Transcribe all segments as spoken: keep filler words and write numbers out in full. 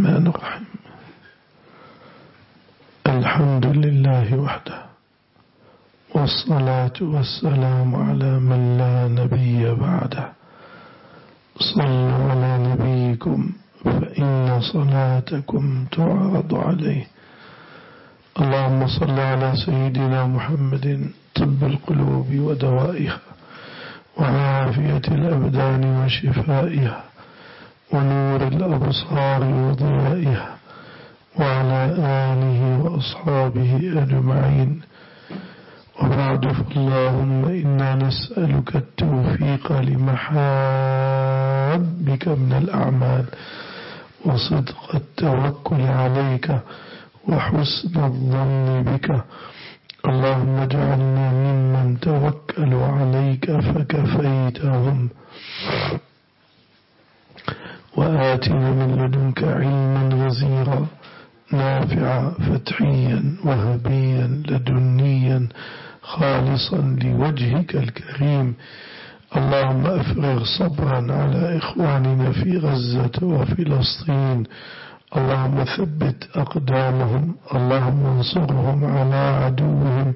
الرحمن الرحيم. الحمد لله وحده، والصلاة والسلام على من لا نبي بعده. صلوا على نبيكم فإن صلاتكم تعرض عليه. اللهم صل على سيدنا محمد طب القلوب ودوائها، وعافية الأبدان وشفائها، ونور الأبصار وضيائها، وعلى آله وأصحابه أجمعين. وبعد، فاللهم إنا نسألك التوفيق لمحابك من الأعمال، وصدق التوكل عليك، وحسن الظن بك. اللهم اجعلنا ممن توكلوا عليك فكفيتهم، وآتنا من لدنك علما غزيرا نافعا فتحيا وهبيا لدنيا خالصا لوجهك الكريم. اللهم أفرغ صبرا على إخواننا في غزة وفلسطين. اللهم ثبت أقدامهم، اللهم انصرهم على عدوهم،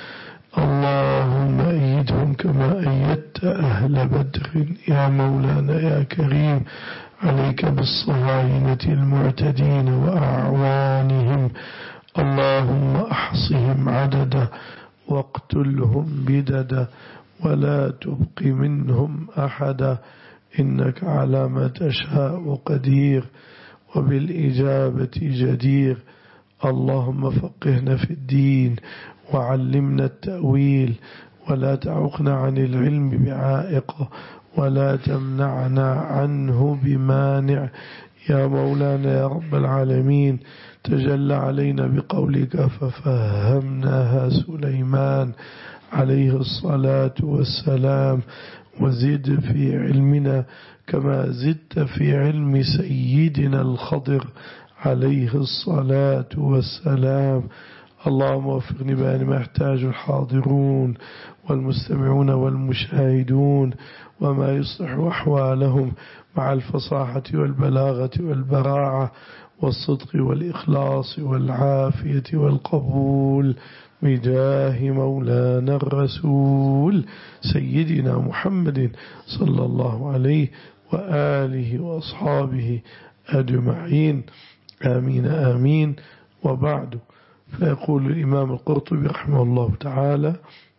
اللهم أيدهم كما أيدت أهل بدر يا مولانا يا كريم. عليك بالصهاينة المعتدين وأعوانهم، اللهم أحصهم عددا واقتلهم بددا، ولا تبق منهم أحدا، إنك على ما تشاء قدير وبالإجابة جدير. اللهم فقهنا في الدين وعلمنا التأويل، ولا تعقنا عن العلم بعائق، ولا تمنعنا عنه بمانع يا مولانا يا رب العالمين. تجلى علينا بقولك ففهمناها سليمان عليه الصلاة والسلام، وزد في علمنا كما زدت في علم سيدنا الخضر عليه الصلاة والسلام. اللهم وفقني بأن ما يحتاج الحاضرون والمستمعون والمشاهدون، وما يصلح أحوالهم مع الفصاحة والبلاغة والبراعة والصدق والإخلاص والعافية والقبول، بجاه مولانا الرسول سيدنا محمد صلى الله عليه وآله وأصحابه أجمعين. آمين آمين. وبعد، فيقول الإمام القرطبي رحمه الله تعالى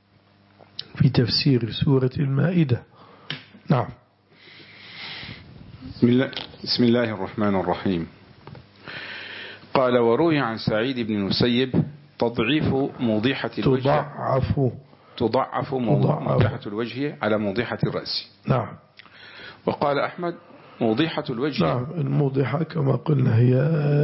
في تفسير سورة المائدة. نعم. بسم الله, بسم الله الرحمن الرحيم. قال: وروي عن سعيد بن المسيب تضعيف موضحة الوجه تضعف تضعف موضحة الوجه على موضحة الرأس. نعم. وقال أحمد: موضحة الوجه. نعم، الموضحة كما قلنا هي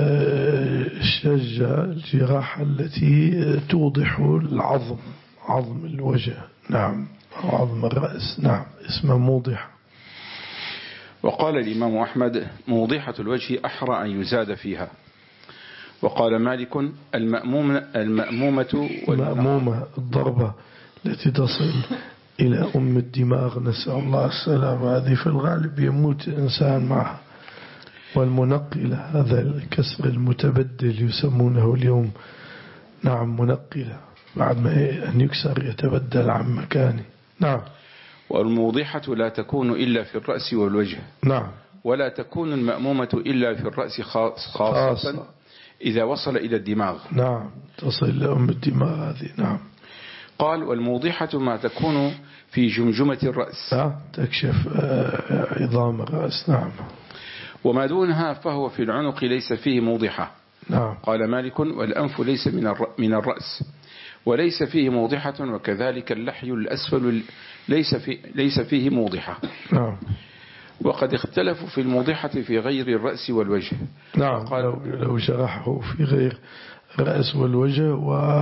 الشجة، الجراحة التي توضح العظم، عظم الوجه. نعم، عظم الرأس. نعم، اسمه موضحة. وقال الإمام أحمد: موضحة الوجه أحرى أن يزاد فيها. وقال مالك: المأمومة المأمومة المأمومة الضربة التي تصل إلى أم الدماغ، نسأل الله السلامة، هذه في الغالب يموت إنسان معها. والمنقلة هذا الكسر المتبدل يسمونه اليوم. نعم، منقلة، بعد ما أن يكسر يتبدل عن مكانه. نعم. والموضحة لا تكون إلا في الرأس والوجه. نعم. ولا تكون المأمومة إلا في الرأس خاصة إذا وصل إلى الدماغ. نعم، تصل إلى أم الدماغ هذه. نعم. قال: والموضحة ما تكون في جمجمة الرأس، تكشف عظام الرأس. نعم. وما دونها فهو في العنق ليس فيه موضحة. نعم. قال مالك: والأنف ليس من الرأس وليس فيه موضحة، وكذلك اللحي الأسفل ليس, في ليس فيه موضحة. نعم. وقد اختلفوا في الموضحة في غير الرأس والوجه. نعم، لو, لو شرحه في غير الرأس والوجه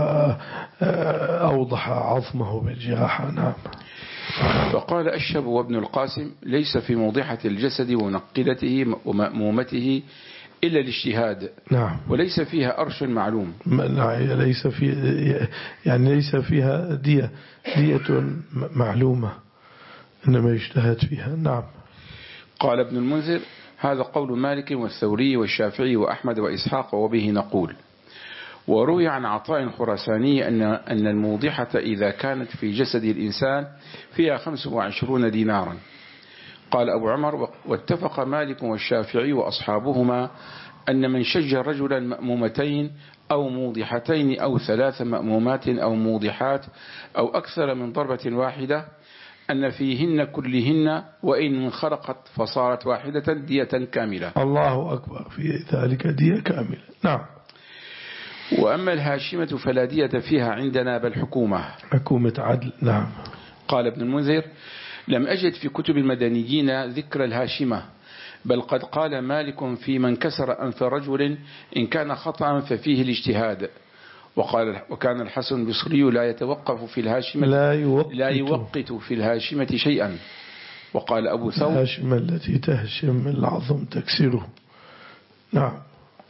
وأوضح عظمه بالجراحة. نعم. فقال أشهب وابن القاسم: ليس في موضحة الجسد ومنقلته ومأمومته إلا الاجتهاد. نعم. وليس فيها أرش معلوم. ليس في يعني ليس فيها دية دية معلومة، إنما يجتهد فيها. نعم. قال ابن المنذر: هذا قول مالك والثوري والشافعي وأحمد وإسحاق وبه نقول. وروي عن عطاء الخراساني أن أن الموضحة إذا كانت في جسد الإنسان فيها خمس وعشرون دينارا. قال أبو عمر: واتفق مالك والشافعي وأصحابهما أن من شج رجلا مأمومتين أو موضحتين أو ثلاث مأمومات أو موضحات أو أكثر من ضربة واحدة أن فيهن كلهن وإن انخرقت فصارت واحدة دية كاملة. الله أكبر، في ذلك دية كاملة. نعم. وأما الهاشمة فلا دية فيها عندنا بل حكومة حكومة عدل. نعم. قال ابن المنذر: لم أجد في كتب المدنيين ذكر الهاشمة، بل قد قال مالك في من كسر أنف رجل إن كان خطأ ففيه الاجتهاد. وقال وكان الحسن البصري لا يتوقف في الهاشمة لا يوقت, لا يوقت في الهاشمة شيئا. وقال أبو ثور: الهاشمة التي تهشم العظم تكسره. نعم.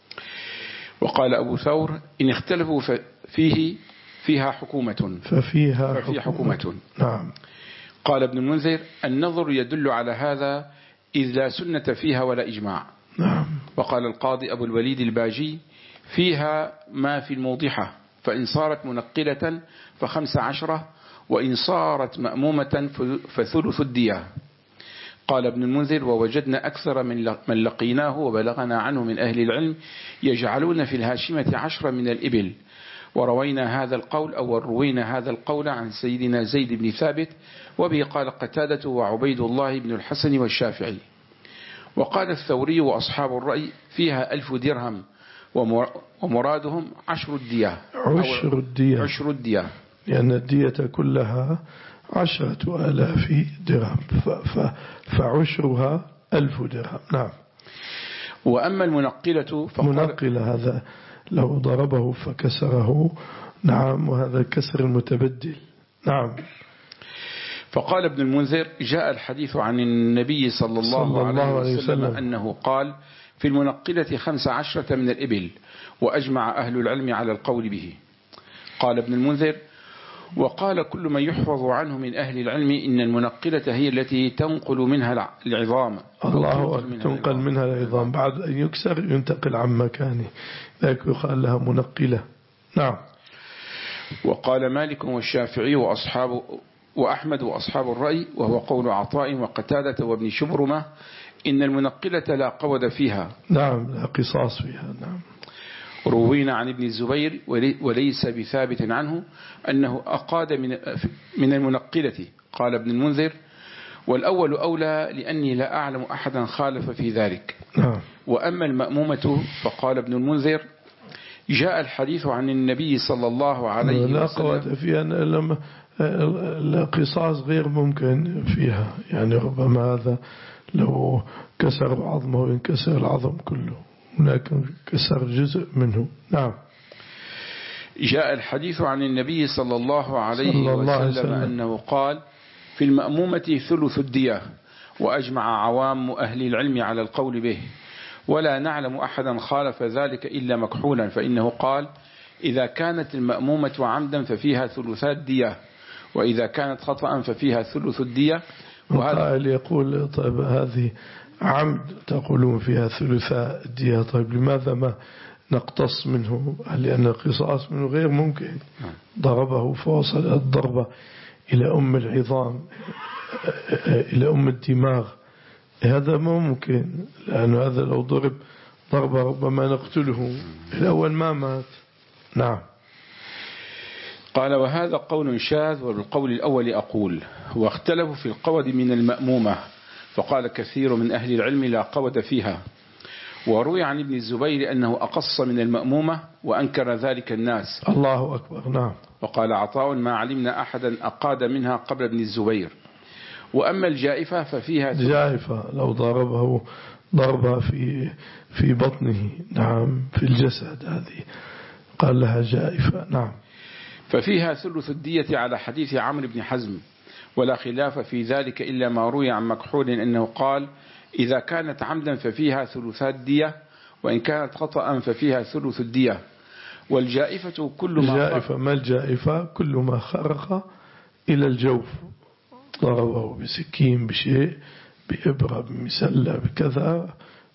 وقال أبو ثور: إن اختلفوا فيه فيها حكومة ففيها, ففيها حكومة. حكومة. نعم. قال ابن المنذر: النظر يدل على هذا إذ لا سنة فيها ولا إجماع. نعم. وقال القاضي أبو الوليد الباجي: فيها ما في الموضحة، فإن صارت منقلة فخمس عشرة، وإن صارت مأمومة فثلث الدية. قال ابن المنذر: ووجدنا أكثر من لقيناه وبلغنا عنه من أهل العلم يجعلون في الهاشمة عشرة من الإبل. وروينا هذا القول أو روينا هذا القول عن سيدنا زيد بن ثابت، وبه قال قتادة وعبيد الله بن الحسن والشافعي. وقال الثوري وأصحاب الرأي: فيها ألف درهم، ومرادهم عشر الدية عشر الدية عشر الدية لأن الدية كلها عشرة آلاف درهم، فعشرها ألف درهم. نعم. وأما المنقلة منقلة هذا لو ضربه فكسره. نعم. وهذا كسر المتبدل. نعم. فقال ابن المنذر: جاء الحديث عن النبي صلى الله, صلى الله عليه وسلم, وسلم أنه قال: في المنقلة خمس عشرة من الإبل، وأجمع أهل العلم على القول به. قال ابن المنذر: وقال كل من يحفظ عنه من أهل العلم إن المنقلة هي التي تنقل منها العظام. الله تنقل منها العظام بعد أن يكسر ينتقل عن مكانه، ذلك يقال لها منقلة. نعم. وقال مالك والشافعي وأصحاب وأحمد وأصحاب الرأي، وهو قول عطاء وقتادة وابن شبرمة، إن المنقلة لا قود فيها. نعم. لا قصاص فيها. نعم. روينا عن ابن الزبير وليس بثابت عنه أنه أقاد من من المنقلة. قال ابن المنذر: والأول أولى لأني لا أعلم أحدا خالف في ذلك. نعم. وأما المأمومة فقال ابن المنذر: جاء الحديث عن النبي صلى الله عليه وسلم لا قود فيها، لما القصاص غير ممكن فيها، يعني ربما هذا لو كسر عظمه ينكسر العظم كله، ولكن كسر جزء منه. نعم. جاء الحديث عن النبي صلى الله عليه صلى الله عليه وسلم وسلم أنه قال: في المأمومة ثلث الدية، وأجمع عوام أهل العلم على القول به، ولا نعلم أحدا خالف ذلك إلا مكحولا، فإنه قال: إذا كانت المأمومة عمدا ففيها ثلثات دية، وإذا كانت خطأ ففيها ثلث الدية. وقال يقول: طيب هذه عمد تقولون فيها ثلثاء الدية، طيب لماذا ما نقتص منه؟ لأن القصاص منه غير ممكن. ضربه فوصل الضربة إلى أم العظام، إلى أم الدماغ، هذا ما ممكن، لأن هذا لو ضرب ضربة ربما نقتله، الأول ما مات. نعم. قال: وهذا قول شاذ، وبالقول الأول أقول. واختلفوا في القود من المأمومة، فقال كثير من أهل العلم لا قود فيها. وروي عن ابن الزبير أنه أقص من المأمومة، وأنكر ذلك الناس. الله أكبر. نعم. وقال عطاء: ما علمنا أحدا أقاد منها قبل ابن الزبير. وأما الجائفة ففيها جائفة لو ضربه ضربة في في بطنه، نعم، في الجسد، هذه قال لها جائفة. نعم. ففيها ثلث الدية على حديث عمرو بن حزم، ولا خلاف في ذلك إلا ما روي عن مكحول أنه قال: إذا كانت عمدا ففيها ثلثات دية، وإن كانت خطأ ففيها ثلث الدية. والجائفة كل ما الجائفة ما الجائفة كل ما خرق إلى الجوف، ضربه بسكين بشيء، بإبرة، بمسلة، بكذا،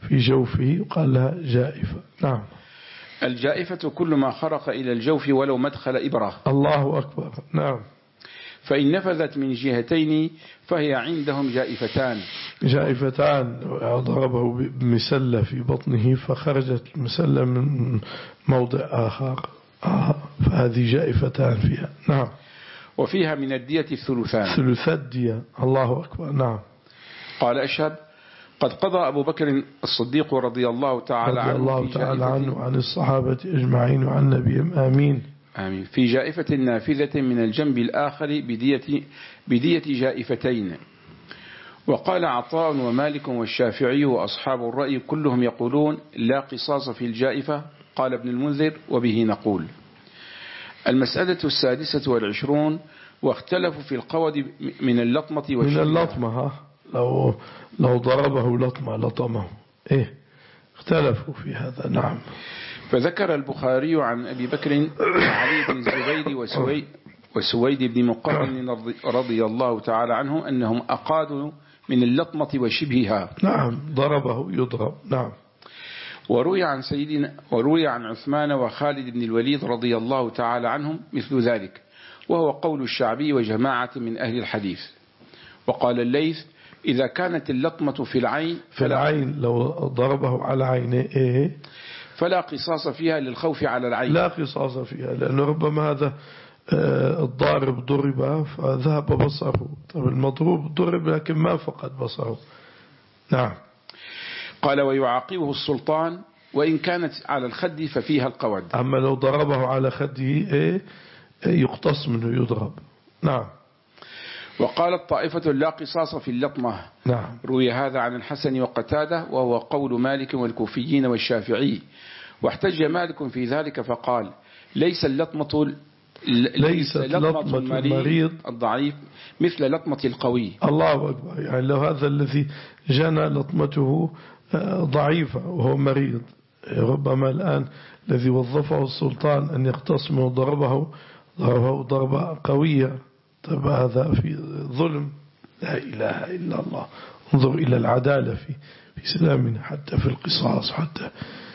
في جوفه قال لها جائفة. نعم. الجائفة كل ما خرق إلى الجوف ولو مدخل إبرة. الله أكبر. نعم. فإن نفذت من جهتين فهي عندهم جائفتان. جائفتان، ضربه بمسلة في بطنه فخرجت المسلة من موضع آخر، آه فهذه جائفتان فيها. نعم. وفيها من الدية الثلثان. ثلثات دية. الله أكبر. نعم. قال أشهب قد قضى أبو بكر الصديق رضي الله تعالى رضي عنه الله تعالى عنه وعن الصحابة أجمعين وعن نبيهم آمين آمين في جائفة نافذة من الجنب الآخر بدية, بدية جائفتين. وقال عطاء ومالك والشافعي وأصحاب الرأي كلهم يقولون لا قصاص في الجائفة. قال ابن المنذر وبه نقول. المسألة السادسة والعشرون واختلفوا في القود من اللطمة والشبه. من اللطمة ها لو, لو ضربه لطمة لطمه إيه اختلفوا في هذا. نعم. فذكر البخاري عن أبي بكر وعلي بن الزبير وسويد, وسويد بن مقرن رضي الله تعالى عنهم أنهم أقادوا من اللطمة وشبهها. نعم. ضربه يضرب. نعم. وروي عن سيدنا وروي عن عثمان وخالد بن الوليد رضي الله تعالى عنهم مثل ذلك، وهو قول الشعبي وجماعة من أهل الحديث. وقال الليث إذا كانت اللطمة في العين في العين لو ضربه على عينه إيه فلا قصاص فيها للخوف على العين. لا قصاص فيها لأنه ربما هذا الضارب ضرب فذهب بصره. طب المضروب ضرب لكن ما فقد بصره. نعم. قال ويعاقبه السلطان وإن كانت على الخد ففيها القود. أما لو ضربه على خده إيه يقتص منه يضرب. نعم. وقالت طائفة لا قصاص في اللطمة. نعم. روي هذا عن الحسن وقتادة وهو قول مالك والكوفيين والشافعي. واحتج مالك في ذلك فقال ليس اللطمة ليس لطمة المريض الضعيف مثل لطمة القوي. الله أكبر. يعني لو هذا الذي جنى لطمته ضعيفة وهو مريض ربما الآن الذي وظفه السلطان أن يقتصم وضربه ضربه ضربة قوية. طب هذا في ظلم. لا إله إلا الله. انظر إلى العدالة في في سلامنا حتى في القصاص حتى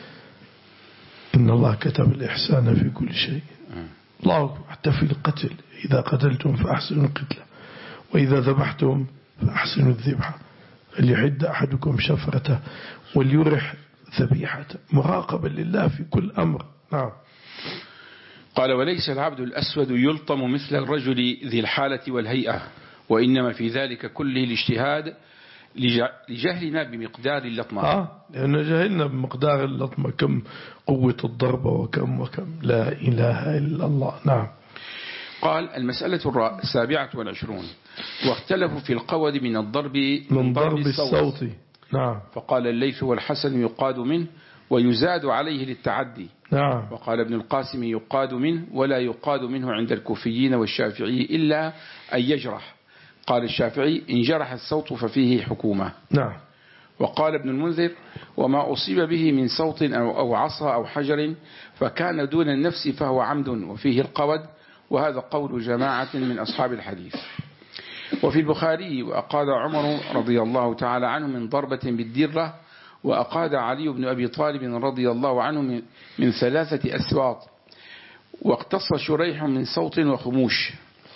إن الله كتب الإحسان في كل شيء. الله حتى في القتل إذا قتلتم فأحسنوا القتلة وإذا ذبحتم فأحسنوا الذبحة فليحد أحدكم شفرته وليرح ذبيحته مراقبا لله في كل أمر. نعم. قال وليس العبد الأسود يلطم مثل الرجل ذي الحالة والهيئة وإنما في ذلك كله الاجتهاد لجهلنا بمقدار اللطمة. آه لأن جهلنا بمقدار اللطمة كم قوة الضربة وكم وكم. لا إله إلا الله. نعم. قال المسألة السابعة والعشرون واختلفوا في القود من الضرب من ضرب الصوت. نعم. فقال الليث والحسن يقاد منه ويزاد عليه للتعدي. نعم. وقال ابن القاسم يقاد منه ولا يقاد منه عند الكوفيين والشافعي إلا أن يجرح. قال الشافعي إن جرح الصوت ففيه حكومة. نعم. وقال ابن المنذر وما أصيب به من صوت أو, أو عصا أو حجر فكان دون النفس فهو عمد وفيه القود. وهذا قول جماعة من أصحاب الحديث. وفي البخاري وأقاد عمر رضي الله تعالى عنه من ضربة بالدرة وأقاد علي بن أبي طالب رضي الله عنه من, من ثلاثة أسواط واقتص شريح من صوت وخموش.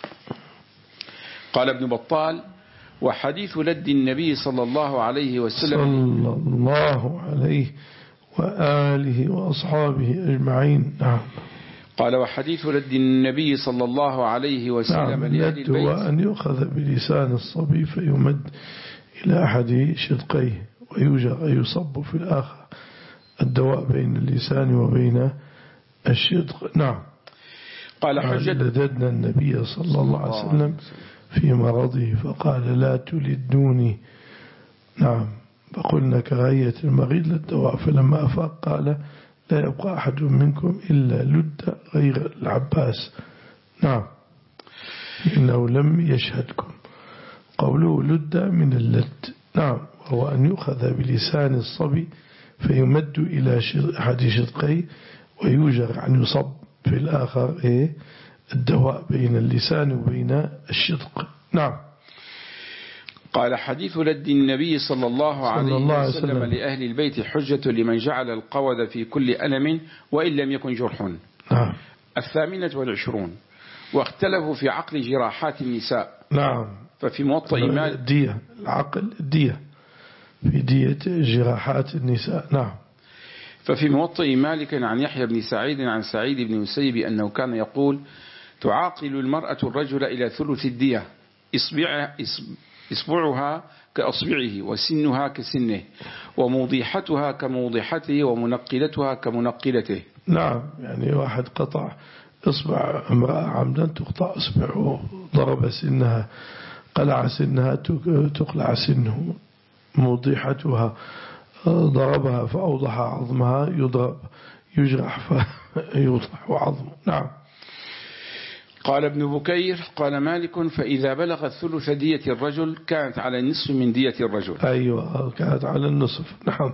قال ابن بطال وحديث لد النبي صلى الله عليه وسلم صلى الله عليه وآله وأصحابه أجمعين. نعم. قال وحديث لد النبي صلى الله عليه وسلم نعم. لد هو أن يؤخذ بلسان الصبي فيمد إلى أحد شدقيه ويوجر يصب في الآخر الدواء بين اللسان وبين الشدق. نعم. قال حجة لددنا النبي صلى الله عليه وسلم في مرضه فقال لا تلدوني. نعم. فقلنا كغاية المريض للدواء فلما أفاق قال لا يبقى أحد منكم إلا لد غير العباس. نعم. إنه لم يشهدكم. قوله لد من اللد. نعم. وهو أن يؤخذ بلسان الصبي فيمد إلى أحد شدقيه ويوجر أن يصب في الآخر إيه الدواء بين اللسان وبين الشدق. نعم. قال حديث لد النبي صلى الله عليه الله وسلم وسلم. لأهل البيت حجة لمن جعل القود في كل ألم وإن لم يكن جرح. نعم. الثامنة والعشرون واختلفوا في عقل جراحات النساء. نعم. ففي موطئ مالك الدية العقل الدية في دية جراحات النساء. نعم. ففي موطئ مالك عن يحيى بن سعيد عن سعيد بن مسيب أنه كان يقول تعاقل المرأة الرجل إلى ثلث الدية إصبع إصبعها كأصبعه وسنها كسنه وموضحتها كموضحته ومنقلتها كمنقلته. نعم. يعني واحد قطع إصبع امرأة عمدا تقطع إصبعه، ضرب سنها قلع سنها تقلع سنه، موضحتها ضربها فأوضح عظمها يضرب يجرح فيوضح عظمه. نعم. قال ابن بكير قال مالك فإذا بلغت ثلث دية الرجل كانت على النصف من دية الرجل. أيوة كانت على النصف. نعم.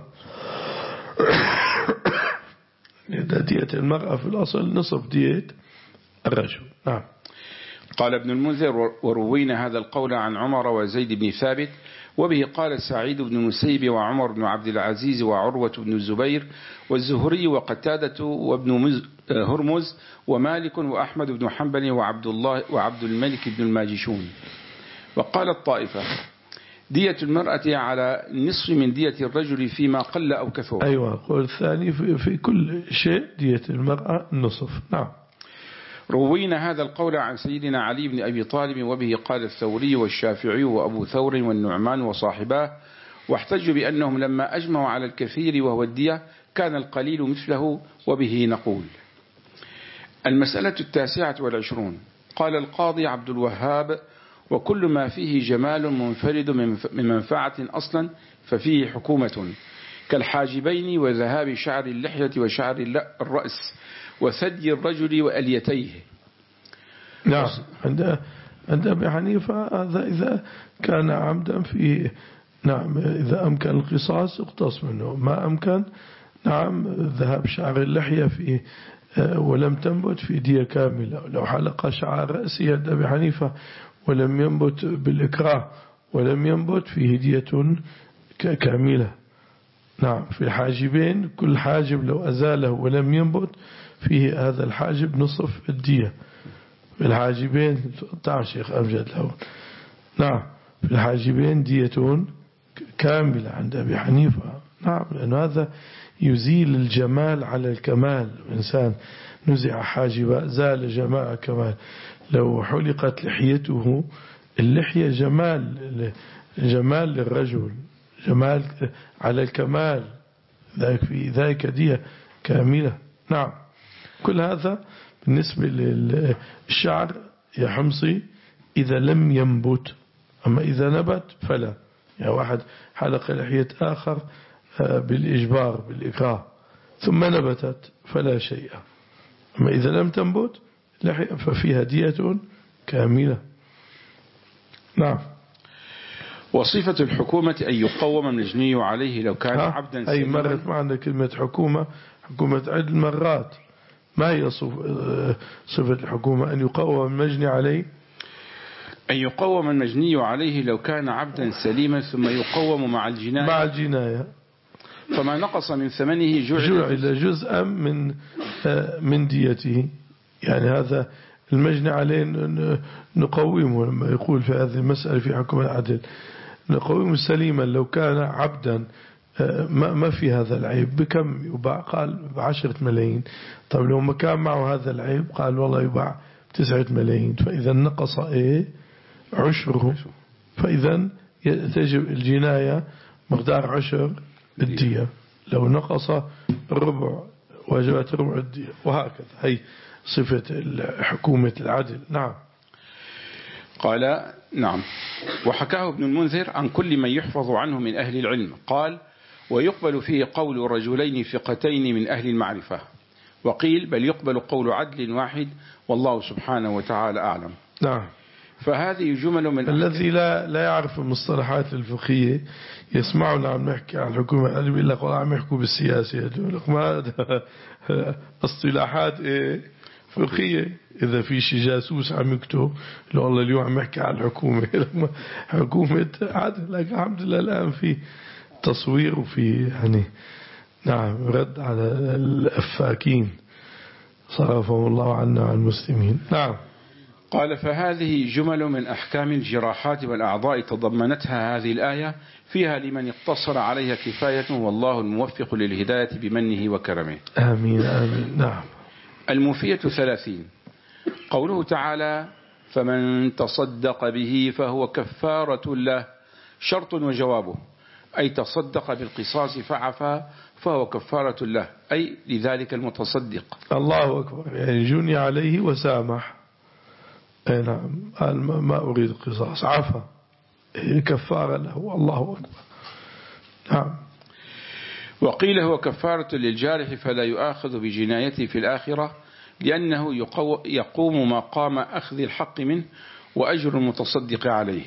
دية المرأة في الأصل نصف دية الرجل. نعم. قال ابن المنذر وروينا هذا القول عن عمر وزيد بن ثابت وبه قال سعيد بن مسيب وعمر بن عبد العزيز وعروة بن الزبير والزهري وقتادة وابن هرمز ومالك وأحمد بن حنبل وعبد الله وعبد الملك بن الماجشون. وقال الطائفة دية المرأة على نصف من دية الرجل فيما قل أو كثر. أيوة. قول الثاني في, في كل شيء دية المرأة نصف. نعم. روينا هذا القول عن سيدنا علي بن أبي طالب وبه قال الثوري والشافعي وأبو ثور والنعمان وصاحباه واحتجوا بأنهم لما أجمعوا على الكثير وهو الدية كان القليل مثله وبه نقول. المسألة التاسعة والعشرون قال القاضي عبد الوهاب وكل ما فيه جمال منفرد من منفعة أصلا ففيه حكومة كالحاجبين وذهاب شعر اللحية وشعر الرأس وثدي الرجل وأليتيه. نعم. عند عند أبي حنيفة هذا إذا كان عمدا في نعم إذا أمكن القصاص يقتص منه، ما أمكن نعم ذهاب شعر اللحية في ولم تنبت في دية كاملة. لو حلق شعر رأسه عند أبي حنيفة ولم ينبت بالإكراه ولم ينبت فيه دية كاملة. نعم. في الحاجبين كل حاجب لو أزاله ولم ينبت فيه هذا الحاجب نصف الدية. في الحاجبين تعال شيخ أمجد له. نعم. في الحاجبين دية كاملة عند أبي حنيفة. نعم. لأن هذا يزيل الجمال على الكمال. الإنسان نزع حاجبا زال جماع كمال. لو حلقت لحيته اللحية جمال جمال للرجل جمال على الكمال ذلك في ذلك دية كاملة. نعم. كل هذا بالنسبة للشعر يا حمصي إذا لم ينبت، أما إذا نبت فلا. يعني واحد حلق لحية آخر بالإجبار بالإكراه ثم نبتت فلا شيء، أما إذا لم تنبت لحية ففيها دية كاملة. نعم. وصفة الحكومة أن يقوم المجني عليه لو كان عبدا أي مرت معنا كلمة حكومة حكومة عدة مرات. ما هي صفة الحكومة؟ أن يقوم المجني عليه أن يقوم المجني عليه لو كان عبدا سليما ثم يقوم مع الجناية مع الجناية فما نقص من ثمنه جعل جزءا من من ديته. يعني هذا المجني عليه نقومه لما يقول في هذه المسألة في حكم العدل نقومه سليما لو كان عبدا ما ما في هذا العيب بكم يباع؟ قال بعشرة ملايين. طيب لو ما كان معه هذا العيب قال والله يباع بتسعة ملايين، فإذا نقص إيه عشره، فإذا تجب الجناية مقدار عشر الدية. لو نقص ربع وجبت ربع الدية وهكذا. هي صفة حكومة العدل. نعم. قال نعم. وحكاه ابن المنذر عن كل من يحفظ عنه من أهل العلم قال ويقبل فيه قول رجلين ثقتين من أهل المعرفة، وقيل بل يقبل قول عدل واحد والله سبحانه وتعالى أعلم. نعم. فهذه جمل من الذي لا لا يعرف المصطلحات الفقهية يسمعنا عم نحكي عن الحكومة يقول لك والله عم يحكوا بالسياسة، يقول لك ما اصطلاحات إيه فقهية. إذا في شي جاسوس عم يكتب لو والله اليوم عم يحكي على الحكومة لما حكومة عاد لك الحمد لله الآن في تصوير وفي يعني نعم رد على الأفاكين صرفهم الله عنا وعن المسلمين. نعم. قال فهذه جمل من أحكام الجراحات والأعضاء تضمنتها هذه الآية، فيها لمن اقتصر عليها كفاية، والله الموفق للهداية بمنه وكرمه. آمين آمين. نعم. الموفية ثلاثين. قوله تعالى فمن تصدق به فهو كفارة له، شرط وجوابه، أي تصدق بالقصاص فعفا فهو كفارة له، أي لذلك المتصدق. الله أكبر، يعني جني عليه وسامح. أي نعم، قال ما أريد القصاص، عفا، كفارة له. الله أكبر. نعم. وقيل هو كفارة للجارح فلا يؤاخذ بجنايته في الآخرة، لأنه يقوم مقام أخذ الحق منه وأجر المتصدق عليه.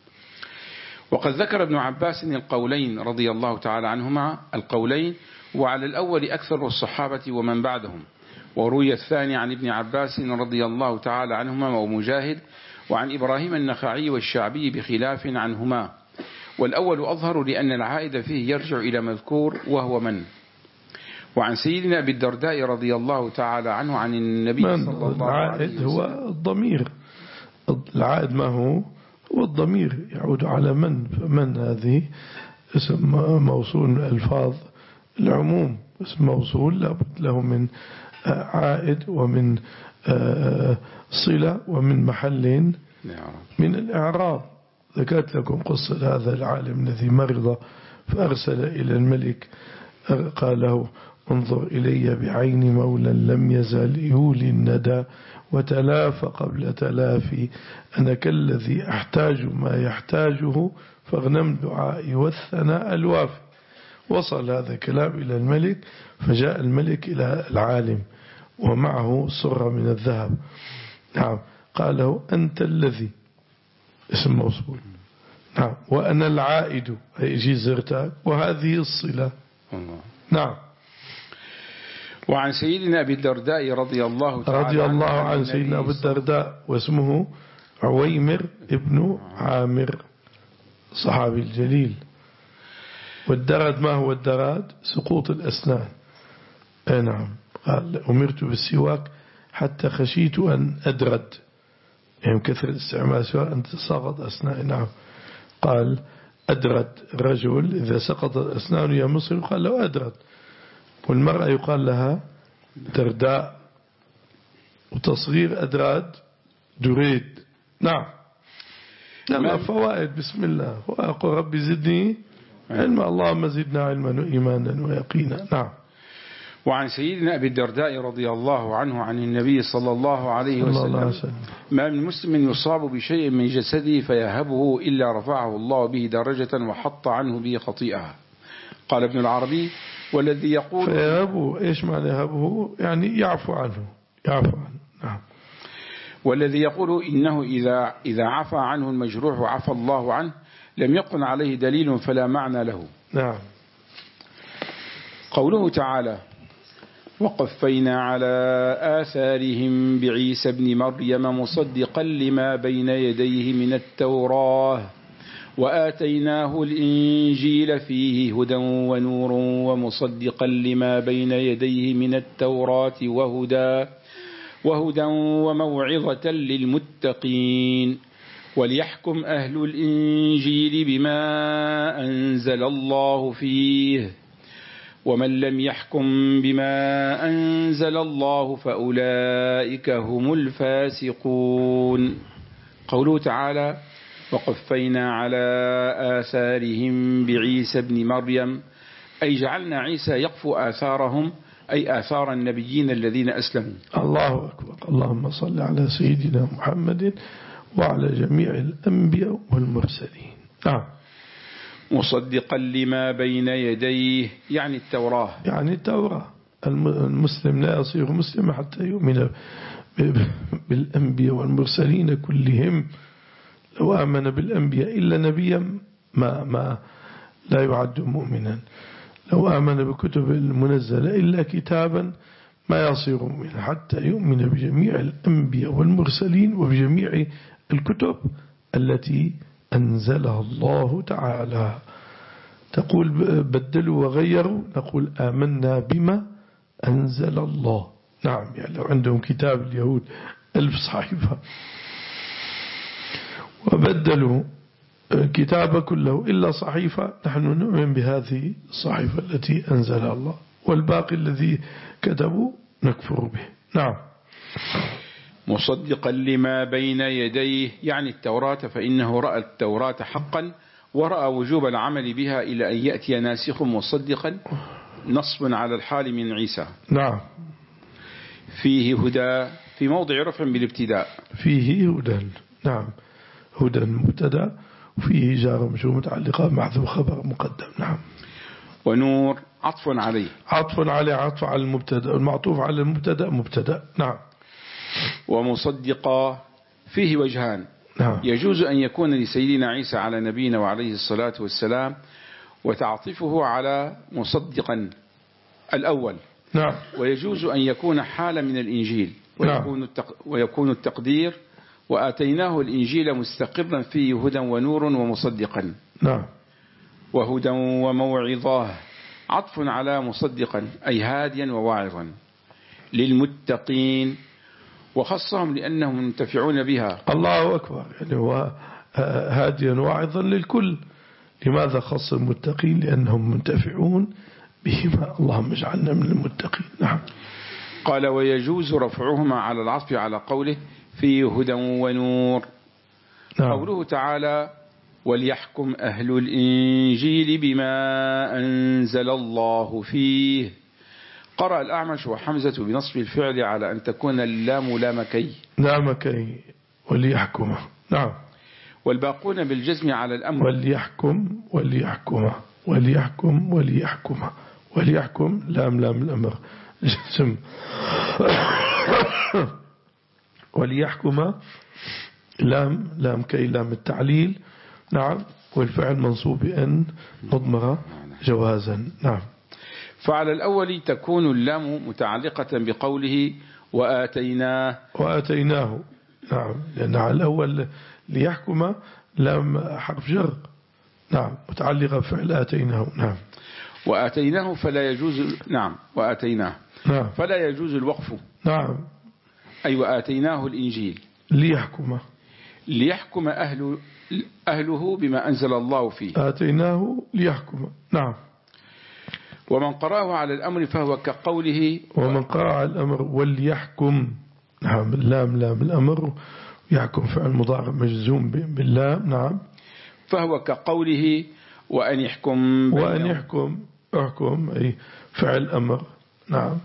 وقد ذكر ابن عباس القولين رضي الله تعالى عنهما، القولين وعلى الأول أكثر الصحابة ومن بعدهم، وروي الثاني عن ابن عباس رضي الله تعالى عنهما ومجاهد وعن إبراهيم النخعي والشعبي بخلاف عنهما، والأول أظهر لأن العائد فيه يرجع إلى مذكور وهو من. وعن سيدنا أبي الدرداء رضي الله تعالى عنه عن النبي صلى الله عليه وسلم. العائد هو الضمير، العائد ما هو هو الضمير يعود على من، فمن هذه اسم موصول من ألفاظ العموم، اسم موصول لابد له من عائد ومن صلة ومن محل من الإعراب. ذكرت لكم قصة هذا العالم الذي مرض فأرسل إلى الملك قال له انظر إلي بعين مولى لم يزل يولي الندى وتلافى قبل تلافي، أنا كالذي أحتاج ما يحتاجه فاغنم دعائي والثناء الوافي. وصل هذا الكلام إلى الملك، فجاء الملك إلى العالم ومعه صرة من الذهب. نعم. قال له أنت الذي، اسم موصول، نعم، وأنا العائد أي جي زرتك، وهذه الصلة. نعم. وعن سيدنا أبي الدرداء رضي الله تعالى رضي الله عن سيدنا أبي الدرداء، واسمه عويمر ابن عامر، صحابي الجليل. والدرد ما هو الدرد؟ سقوط الأسنان. أي نعم. قال أمرت بالسواك حتى خشيت أن أدرد، يعني كثر الاستعمال سواء أن تساقط أسناني. نعم. قال أدرد، الرجل إذا سقط الأسنان يا مصر قال له أدرد، والمرأة يقال لها درداء، وتصغير أدراد دريد. نعم. نعم. فوائد بسم الله، وأقول ربي زدني علما، اللهم زدنا علما وإيمانا ويقينا. نعم. وعن سيدنا أبي الدرداء رضي الله عنه عن النبي صلى الله عليه وسلم ما من مسلم يصاب بشيء من جسده فيهبه إلا رفعه الله به درجة وحط عنه به خطيئة. قال ابن العربي والذي يقول فيهبه، إيش معنى يهبه؟ يعني يعفو عنه، يعفو عنه. نعم. والذي يقول إنه إذا, إذا عفى عنه المجروح وعفى الله عنه لم يكن عليه دليل فلا معنى له. نعم. قوله تعالى وقفينا على آثارهم بعيسى ابن مريم مصدقا لما بين يديه من التوراة وآتيناه الإنجيل فيه هدى ونور ومصدقا لما بين يديه من التوراة وهدى وهدى وموعظة للمتقين وليحكم أهل الإنجيل بما أنزل الله فيه ومن لم يحكم بما أنزل الله فأولئك هم الفاسقون. قوله تعالى وقفينا على آثارهم بعيسى ابن مريم، أي جعلنا عيسى يقفو آثارهم، أي آثار النبيين الذين أسلموا. الله أكبر. اللهم صل على سيدنا محمد وعلى جميع الأنبياء والمرسلين. نعم. مصدقا لما بين يديه يعني التوراة، يعني التوراة. المسلم لا يصير مسلم حتى يؤمن بالأنبياء والمرسلين كلهم. لو آمن بالأنبياء إلا نبيا ما ما لا يعد مؤمنا. لو آمن بكتب المنزلة إلا كتابا ما يصير مؤمنا حتى يؤمن بجميع الأنبياء والمرسلين وبجميع الكتب التي أنزلها الله تعالى. تقول بدلوا وغيروا، نقول آمنا بما أنزل الله. نعم، يعني لو عندهم كتاب اليهود ألف صحيفة وبدلوا كتاب كله إلا صحيفة، نحن نؤمن بهذه الصحيفة التي أنزلها الله، والباقي الذي كتبوا نكفر به. نعم. مصدقا لما بين يديه، يعني التوراة، فإنه رأى التوراة حقا ورأى وجوب العمل بها إلى أن يأتي ناسخ مصدقا، نصب على الحال من عيسى. نعم. فيه هدى، في موضع رفع بالابتداء. فيه هدى. نعم، هدى مبتدا، وفيه جار مجرور متعلقة محذوف خبر مقدم. نعم. ونور عطف عليه، عطف عليه عطف على المبتدا، المعطوف على المبتدا مبتدا. نعم. ومصدقا فيه وجهان. نعم. يجوز أن يكون لسيدنا عيسى على نبينا وعليه الصلاة والسلام وتعطفه على مصدقا الأول. نعم. ويجوز أن يكون حال من الإنجيل، ويكون, التق... ويكون التقدير وآتيناه الإنجيل مستقرا فيه هدى ونور ومصدقا. نعم. وهدى وموعظة عطف على مصدقا، أي هاديا وواعظا للمتقين، وخصهم لأنهم منتفعون بها. الله أكبر، يعني هو هاديا وواعظا للكل. لماذا خص المتقين؟ لأنهم منتفعون بهما. اللهم اجعلنا من المتقين. نعم. قال ويجوز رفعهما على العطف على قوله فيه هدى ونور. نعم. قوله تعالى وليحكم أهل الإنجيل بما أنزل الله فيه. قرأ الأعمش وحمزة بنصب الفعل على أن تكون اللام لامكي. لامكي وليحكم. نعم. والباقون بالجزم على الأمر. وليحكم وليحكم وليحكم وليحكم وليحكم لام لام الأمر جزم. وليحكم لام لام كي لام التعليل. نعم. والفعل منصوب بأن مضمرة جوازا. نعم. فعلى الأول تكون اللام متعلقة بقوله وآتيناه. وآتيناه. نعم، لأن على الأول ليحكم لام حرف جر. نعم، متعلقة بفعل آتيناه. نعم. وآتيناه فلا يجوز. نعم. وآتيناه. نعم. فلا يجوز الوقف. نعم. أي وآتيناه الإنجيل ليحكم. ليحكم أهل أهله بما أنزل الله فيه. آتيناه ليحكم. نعم. ومن قرأه على الأمر فهو كقوله. ومن قرأ على الأمر وليحكم. نعم، اللام لام الأمر، يحكم فعل مضارع مجزوم باللام. نعم. فهو كقوله وأن يحكم. وأن يحكم احكم أي فعل أمر. نعم.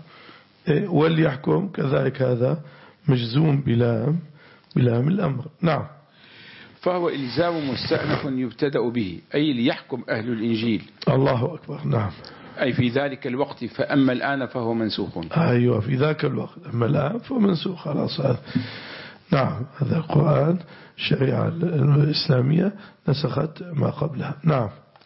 وليحكم كذلك هذا مجزوم بلام بلام الأمر. نعم. فهو إلزام مستأنف يبتدأ به، أي ليحكم أهل الإنجيل. الله أكبر. نعم. أي في ذلك الوقت، فأما الآن فهو منسوخ. أيوة، في ذاك الوقت، أما الآن فهو منسوخ خلاص. نعم. هذا القرآن الشريعة الإسلامية نسخت ما قبلها. نعم.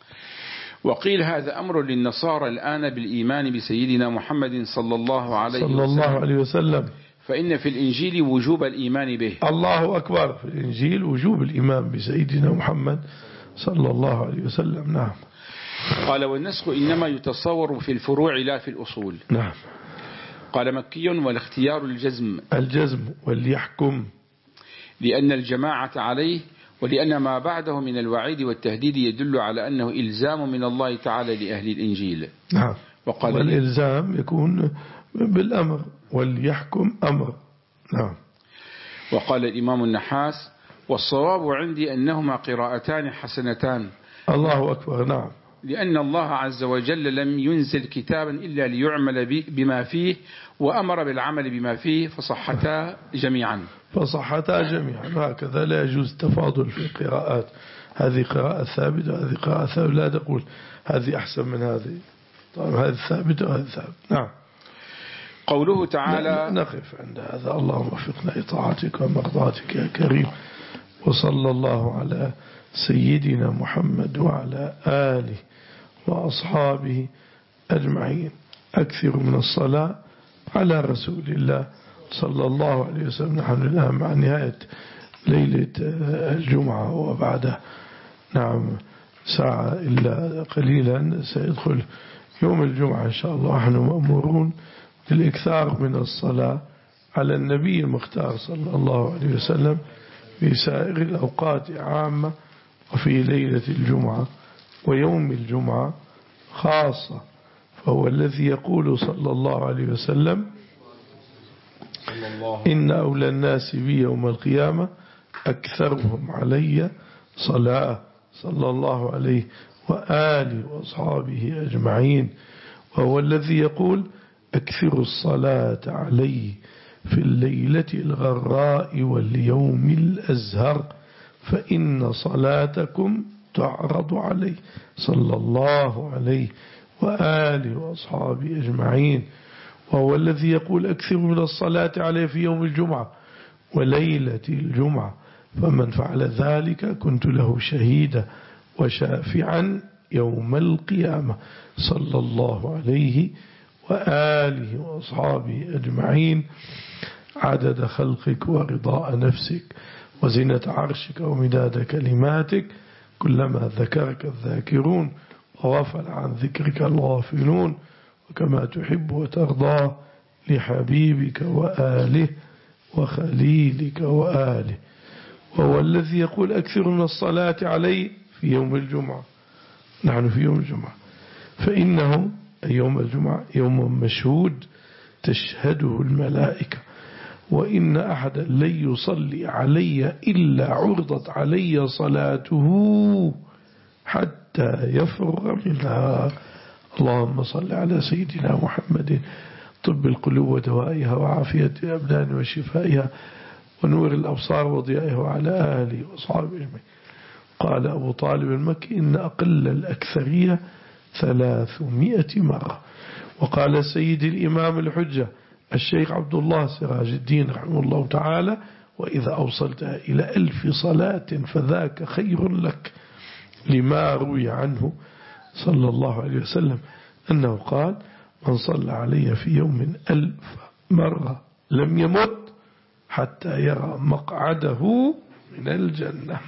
وقيل هذا أمر للنصارى الآن بالإيمان بسيدنا محمد صلى الله عليه صلى الله عليه وسلم. فإن في الإنجيل وجوب الإيمان به. الله أكبر. في الإنجيل وجوب الإيمان بسيدنا محمد صلى الله عليه وسلم. نعم. قال والنسخ إنما يتصور في الفروع لا في الأصول. نعم. قال مكي والاختيار الجزم. الجزم وليحكم، لأن الجماعة عليه، ولأن ما بعده من الوعيد والتهديد يدل على أنه إلزام من الله تعالى لأهل الإنجيل. نعم. والإلزام يكون بالأمر، وليحكم أمر. نعم. وقال الإمام النحاس والصواب عندي أنهما قراءتان حسنتان. الله أكبر. نعم. لأن الله عز وجل لم ينزل كتابا إلا ليعمل بما فيه، وأمر بالعمل بما فيه، فصحتا جميعا. فصحتا جميعا. هكذا لا يجوز التفاضل في القراءات. هذه قراءة ثابتة وهذه قراءة ثابتة، لا تقول هذه أحسن من هذه. طبعا هذه ثابتة وهذه ثابتة. نعم. قوله تعالى. نقف عند هذا. اللهم وفقنا لطاعتك ومرضاتك يا كريم. وصلى الله على سيدنا محمد وعلى آله وأصحابه أجمعين. أكثر من الصلاة على رسول الله صلى الله عليه وسلم. نحن الآن مع نهاية ليلة الجمعة وبعد نعم ساعة إلا قليلا سيدخل يوم الجمعة إن شاء الله. نحن مأمورون بالإكثار من الصلاة على النبي المختار صلى الله عليه وسلم في سائر الأوقات عامة، وفي ليلة الجمعة ويوم الجمعة خاصة. فهو الذي يقول صلى الله عليه وسلم: إن أولى الناس بي يوم القيامة أكثرهم علي صلاة، صلى الله عليه وآله وأصحابه أجمعين. وهو الذي يقول: أكثروا الصلاة علي في الليلة الغراء واليوم الأزهر فإن صلاتكم تعرض علي، صلى الله عليه وآله وأصحابه أجمعين. وهو الذي يقول: أكثر من الصلاة عليه في يوم الجمعة وليلة الجمعة، فمن فعل ذلك كنت له شهيدا وشافعا يوم القيامة، صلى الله عليه وآله وأصحابه أجمعين. عدد خلقك ورضاء نفسك وزنة عرشك ومداد كلماتك، كلما ذكرك الذاكرون وغفل عن ذكرك الغافلون، وكما تحب وترضى لحبيبك وآله وخليلك وآله. وهو الذي يقول: أكثر من الصلاة علي في يوم الجمعة. نحن في يوم الجمعة، فإنه يوم الجمعة يوم مشهود تشهده الملائكة، وإن أحدا لن يصلي علي إلا عرضت علي صلاته حتى يفرغ منها. اللهم صل على سيدنا محمد طب القلوب ودوائها وعافية الأبدان وشفائها ونور الأبصار وضيائها وعلى آله وأصحابه أجمعين. قال أبو طالب المكي: إن أقل الأكثرية ثلاثمائة مرة. وقال سيد الإمام الحجة الشيخ عبد الله سراج الدين رحمه الله تعالى: وإذا أوصلتها إلى ألف صلاة فذاك خير لك، لما روي عنه صلى الله عليه وسلم أنه قال: من صلى علي في يوم ألف مرة لم يمت حتى يرى مقعده من الجنة.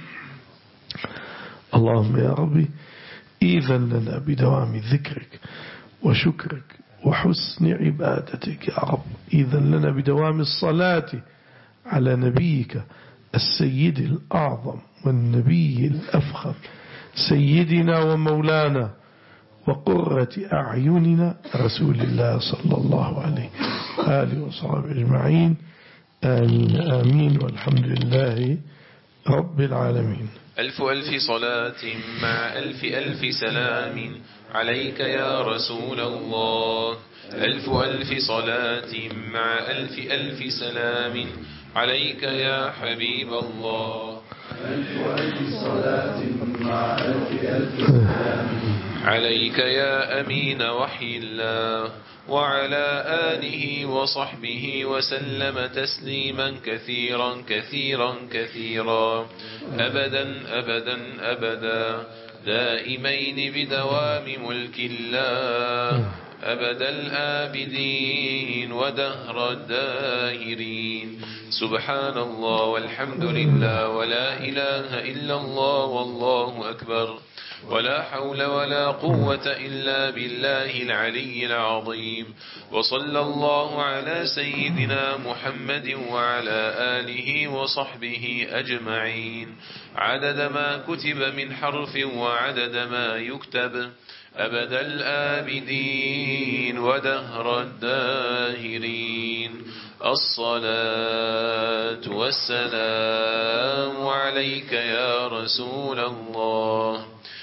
اللهم يا ربي إذن لنا بدوام ذكرك وشكرك وحسن عبادتك يا رب. إذن لنا بدوام الصلاة على نبيك السيد الأعظم والنبي الأفخم سيدنا ومولانا وقرة أعيننا رسول الله صلى الله عليه وآله وصحبه أجمعين. آمين آمين والحمد لله رب العالمين. ألف ألف صلاة مع ألف ألف سلام عليك يا رسول الله. ألف ألف صلاة مع ألف ألف سلام عليك يا حبيب الله. ألف ألف صلاة مع ألف ألف سلام عليك يا أمين وحي الله وعلى آله وصحبه وسلم تسليما كثيرا كثيرا كثيرا أبدا أبدا أبدا دائمين بدوام ملك الله أبد الآبدين ودهر الداهرين. سبحان الله والحمد لله ولا إله إلا الله والله أكبر ولا حول ولا قوة إلا بالله العلي العظيم. وصلى الله على سيدنا محمد وعلى آله وصحبه أجمعين عدد ما كتب من حرف وعدد ما يكتب أبد الآبدين ودهر الداهرين. الصلاة والسلام عليك يا رسول الله.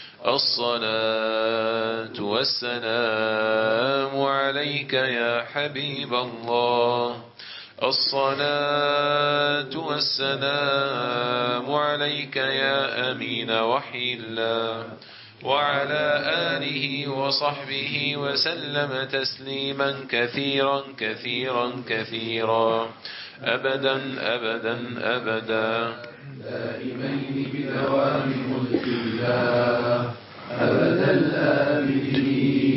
الصلاة والسلام عليك يا حبيب الله. الصلاة والسلام عليك يا أمين وحي الله وعلى آله وصحبه وسلم تسليما كثيرا كثيرا كثيرا أبدا أبدا أبدا دائمين بدوام ملك الله أبد الآبدين